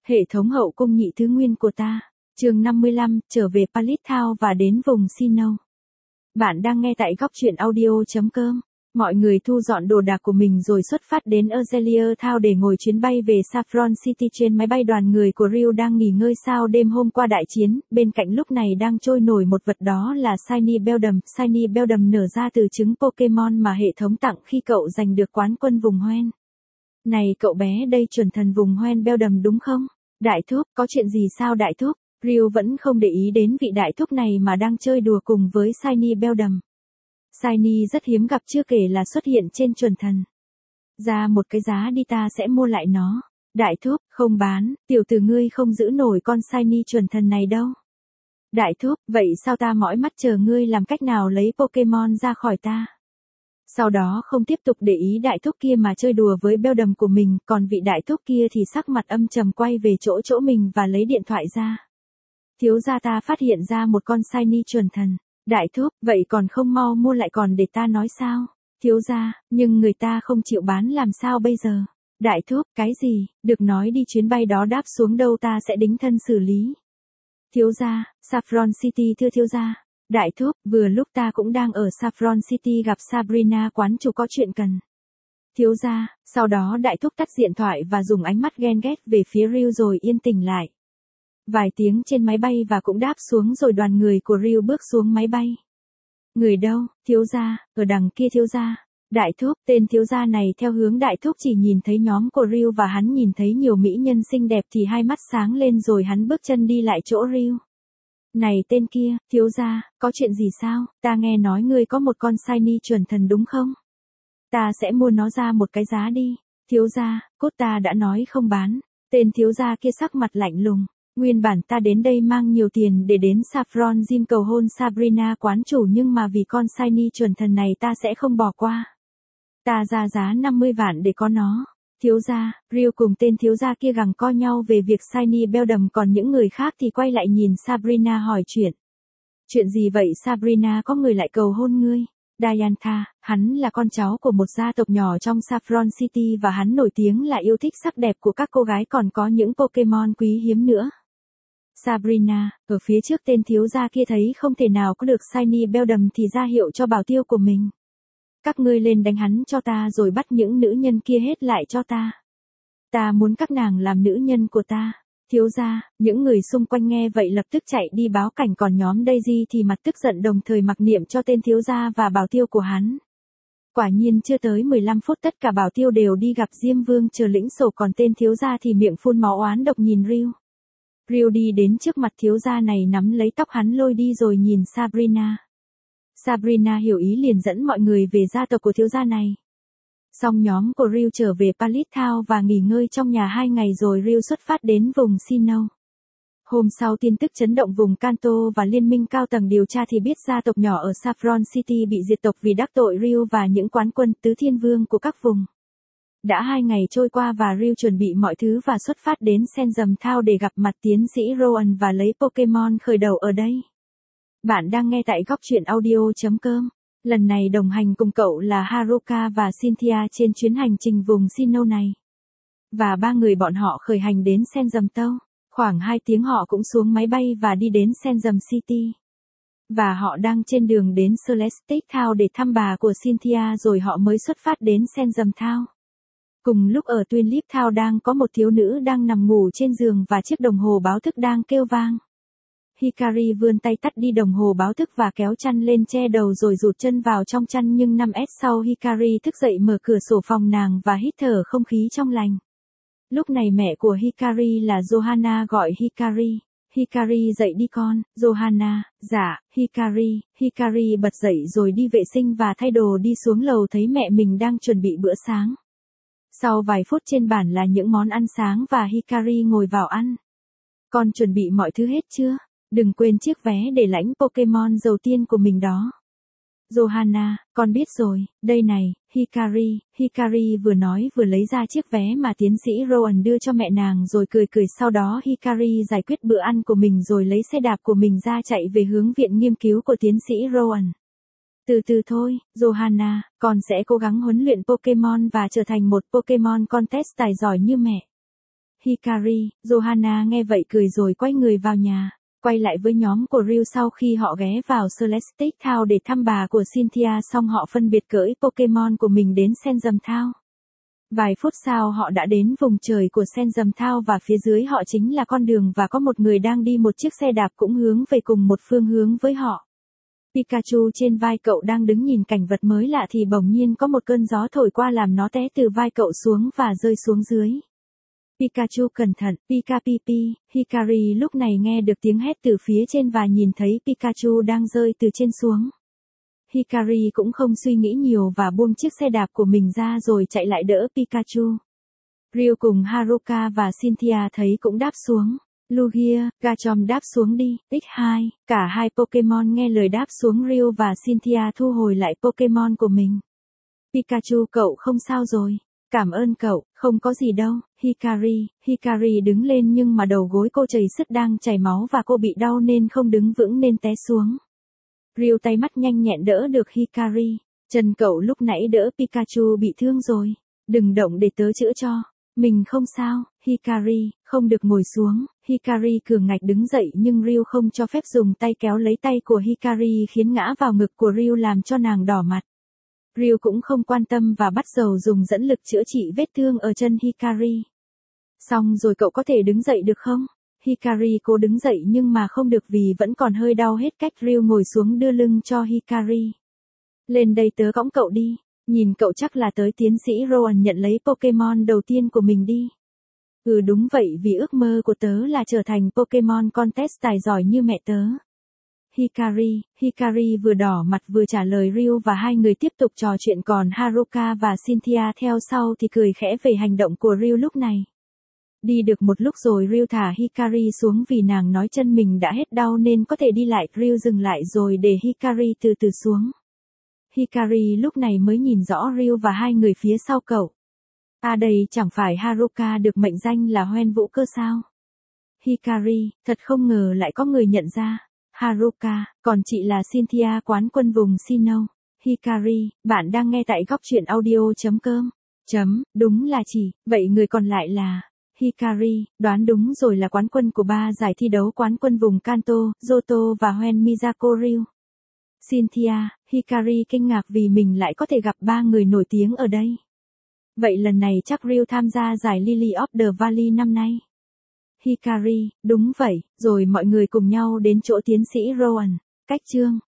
Hệ thống hậu cung nhị thứ nguyên của ta. Chương 55, trở về Pallet Town và đến vùng Sinnoh. Bạn đang nghe tại góc truyện audio.com. Mọi người thu dọn đồ đạc của mình rồi xuất phát đến Azalea Town để ngồi chuyến bay về Saffron City. Trên máy bay đoàn người của Ryu đang nghỉ ngơi sau đêm hôm qua đại chiến, bên cạnh lúc này đang trôi nổi một vật đó là Shiny Beldum. Shiny Beldum nở ra từ trứng Pokemon mà hệ thống tặng khi cậu giành được quán quân vùng Hoenn. Này cậu bé đây, chuẩn thần vùng Hoenn Beldum đúng không? Đại thúc, có chuyện gì sao đại thúc? Ryu vẫn không để ý đến vị đại thúc này mà đang chơi đùa cùng với Shiny Beldum. Shiny rất hiếm gặp chưa kể là xuất hiện trên chuẩn thần. Ra một cái giá đi ta sẽ mua lại nó. Đại thúc, không bán, tiểu tử ngươi không giữ nổi con Shiny chuẩn thần này đâu. Đại thúc, vậy sao ta mỏi mắt chờ ngươi làm cách nào lấy Pokemon ra khỏi ta. Sau đó không tiếp tục để ý đại thúc kia mà chơi đùa với Beldum của mình, còn vị đại thúc kia thì sắc mặt âm trầm quay về chỗ mình và lấy điện thoại ra. Thiếu gia, ta phát hiện ra một con Shiny chuẩn thần. Đại thúc, vậy còn không mau mua lại còn để ta nói sao? Thiếu gia, nhưng người ta không chịu bán làm sao bây giờ? Đại thúc, cái gì? Được nói đi, chuyến bay đó đáp xuống đâu ta sẽ đích thân xử lý. Thiếu gia, Saffron City thưa thiếu gia. Đại thúc, vừa lúc ta cũng đang ở Saffron City gặp Sabrina quán chủ có chuyện cần. Thiếu gia, sau đó đại thúc tắt điện thoại và dùng ánh mắt ghen ghét về phía Ryu rồi yên tĩnh lại. Vài tiếng trên máy bay và cũng đáp xuống rồi đoàn người của Ryu bước xuống máy bay. Người đâu? Thiếu gia, ở đằng kia thiếu gia. Đại thúc, tên thiếu gia này theo hướng đại thúc chỉ nhìn thấy nhóm của Ryu và hắn nhìn thấy nhiều mỹ nhân xinh đẹp thì hai mắt sáng lên rồi hắn bước chân đi lại chỗ Ryu. Này tên kia, thiếu gia, có chuyện gì sao? Ta nghe nói ngươi có một con Shiny chuẩn thần đúng không? Ta sẽ mua nó ra một cái giá đi. Thiếu gia, cốt ta đã nói không bán. Tên thiếu gia kia sắc mặt lạnh lùng. Nguyên bản ta đến đây mang nhiều tiền để đến Saffron Gym cầu hôn Sabrina quán chủ, nhưng mà vì con Shiny chuẩn thần này ta sẽ không bỏ qua. Ta ra giá 50 vạn để có nó. Thiếu gia, Ryu cùng tên thiếu gia kia gằng co nhau về việc Shiny Beldum, còn những người khác thì quay lại nhìn Sabrina hỏi chuyện. Chuyện gì vậy Sabrina, có người lại cầu hôn ngươi? Diantha, hắn là con cháu của một gia tộc nhỏ trong Saffron City và hắn nổi tiếng là yêu thích sắc đẹp của các cô gái, còn có những Pokemon quý hiếm nữa. Sabrina, ở phía trước tên thiếu gia kia thấy không thể nào có được Shiny Beldum thì ra hiệu cho bảo tiêu của mình. Các ngươi lên đánh hắn cho ta rồi bắt những nữ nhân kia hết lại cho ta. Ta muốn các nàng làm nữ nhân của ta. Thiếu gia, những người xung quanh nghe vậy lập tức chạy đi báo cảnh, còn nhóm Daisy thì mặt tức giận đồng thời mặc niệm cho tên thiếu gia và bảo tiêu của hắn. Quả nhiên chưa tới 15 phút tất cả bảo tiêu đều đi gặp Diêm Vương chờ lĩnh sổ, còn tên thiếu gia thì miệng phun máu oán độc nhìn Ryu. Ryu đi đến trước mặt thiếu gia này nắm lấy tóc hắn lôi đi rồi nhìn Sabrina. Sabrina hiểu ý liền dẫn mọi người về gia tộc của thiếu gia này. Xong nhóm của Ryu trở về Pallet Town và nghỉ ngơi trong nhà 2 ngày rồi Ryu xuất phát đến vùng Sinnoh. Hôm sau tin tức chấn động vùng Kanto và liên minh cao tầng điều tra thì biết gia tộc nhỏ ở Saffron City bị diệt tộc vì đắc tội Ryu và những quán quân tứ thiên vương của các vùng. Đã 2 ngày trôi qua và Ryu chuẩn bị mọi thứ và xuất phát đến Sandstorm Town để gặp mặt tiến sĩ Rowan và lấy Pokemon khởi đầu ở đây. Bạn đang nghe tại góc truyện audio.com. Lần này đồng hành cùng cậu là Haruka và Cynthia trên chuyến hành trình vùng Sinnoh này. Và 3 người bọn họ khởi hành đến Sandstorm Town. Khoảng 2 tiếng họ cũng xuống máy bay và đi đến Sandstorm City. Và họ đang trên đường đến Celestic Town để thăm bà của Cynthia rồi họ mới xuất phát đến Sandstorm Town. Cùng lúc ở Tulip Town đang có một thiếu nữ đang nằm ngủ trên giường và chiếc đồng hồ báo thức đang kêu vang. Hikari vươn tay tắt đi đồng hồ báo thức và kéo chăn lên che đầu rồi rụt chân vào trong chăn, nhưng 5s sau Hikari thức dậy mở cửa sổ phòng nàng và hít thở không khí trong lành. Lúc này mẹ của Hikari là Johanna gọi Hikari. Hikari dậy đi con. Johanna, dạ. Hikari bật dậy rồi đi vệ sinh và thay đồ đi xuống lầu thấy mẹ mình đang chuẩn bị bữa sáng. Sau vài phút trên bàn là những món ăn sáng và Hikari ngồi vào ăn. Con chuẩn bị mọi thứ hết chưa? Đừng quên chiếc vé để lãnh Pokemon đầu tiên của mình đó. Johanna, con biết rồi, đây này, Hikari vừa nói vừa lấy ra chiếc vé mà tiến sĩ Rowan đưa cho mẹ nàng rồi cười cười, sau đó Hikari giải quyết bữa ăn của mình rồi lấy xe đạp của mình ra chạy về hướng viện nghiên cứu của tiến sĩ Rowan. Từ từ thôi, Johanna, con sẽ cố gắng huấn luyện Pokemon và trở thành một Pokemon contest tài giỏi như mẹ. Hikari, Johanna nghe vậy cười rồi quay người vào nhà, quay lại với nhóm của Ryu sau khi họ ghé vào Celestic Town để thăm bà của Cynthia xong họ phân biệt cưỡi Pokemon của mình đến Sandstorm Town. Vài phút sau họ đã đến vùng trời của Sandstorm Town và phía dưới họ chính là con đường và có một người đang đi một chiếc xe đạp cũng hướng về cùng một phương hướng với họ. Pikachu trên vai cậu đang đứng nhìn cảnh vật mới lạ thì bỗng nhiên có một cơn gió thổi qua làm nó té từ vai cậu xuống và rơi xuống dưới. Pikachu cẩn thận, Pika Pipi, Hikari lúc này nghe được tiếng hét từ phía trên và nhìn thấy Pikachu đang rơi từ trên xuống. Hikari cũng không suy nghĩ nhiều và buông chiếc xe đạp của mình ra rồi chạy lại đỡ Pikachu. Ryu cùng Haruka và Cynthia thấy cũng đáp xuống. Lugia, Garchomp đáp xuống đi, X2, cả hai Pokemon nghe lời đáp xuống Ryu và Cynthia thu hồi lại Pokemon của mình. Pikachu cậu không sao rồi. Cảm ơn cậu, không có gì đâu, Hikari đứng lên nhưng mà đầu gối cô chảy sứt đang chảy máu và cô bị đau nên không đứng vững nên té xuống. Ryu tay mắt nhanh nhẹn đỡ được Hikari. Chân cậu lúc nãy đỡ Pikachu bị thương rồi. Đừng động để tớ chữa cho. Mình không sao, Hikari, không được ngồi xuống. Hikari cường ngạch đứng dậy nhưng Ryu không cho phép dùng tay kéo lấy tay của Hikari khiến ngã vào ngực của Ryu làm cho nàng đỏ mặt. Ryu cũng không quan tâm và bắt đầu dùng dẫn lực chữa trị vết thương ở chân Hikari. Xong rồi cậu có thể đứng dậy được không? Hikari cố đứng dậy nhưng mà không được vì vẫn còn hơi đau hết cách. Ryu ngồi xuống đưa lưng cho Hikari. Lên đây tớ cõng cậu đi. Nhìn cậu chắc là tới tiến sĩ Rowan nhận lấy Pokemon đầu tiên của mình đi. Ừ đúng vậy vì ước mơ của tớ là trở thành Pokemon Contest tài giỏi như mẹ tớ. Hikari vừa đỏ mặt vừa trả lời Ryu và hai người tiếp tục trò chuyện còn Haruka và Cynthia theo sau thì cười khẽ về hành động của Ryu lúc này. Đi được một lúc rồi Ryu thả Hikari xuống vì nàng nói chân mình đã hết đau nên có thể đi lại. Ryu dừng lại rồi để Hikari từ từ xuống. Hikari lúc này mới nhìn rõ Ryu và hai người phía sau cậu. À đây chẳng phải Haruka được mệnh danh là Hoen Vũ cơ sao? Hikari, thật không ngờ lại có người nhận ra. Haruka, còn chị là Cynthia quán quân vùng Sinnoh. Hikari, bạn đang nghe tại góc truyện audio.com. Đúng là chị, vậy người còn lại là... Hikari, đoán đúng rồi là quán quân của 3 giải thi đấu quán quân vùng Kanto, Johto và Hoen Miyako Ryu. Cynthia, Hikari kinh ngạc vì mình lại có thể gặp 3 người nổi tiếng ở đây. Vậy lần này chắc Ryu tham gia giải Lily of the Valley năm nay. Hikari, đúng vậy, rồi mọi người cùng nhau đến chỗ tiến sĩ Rowan. Cách chương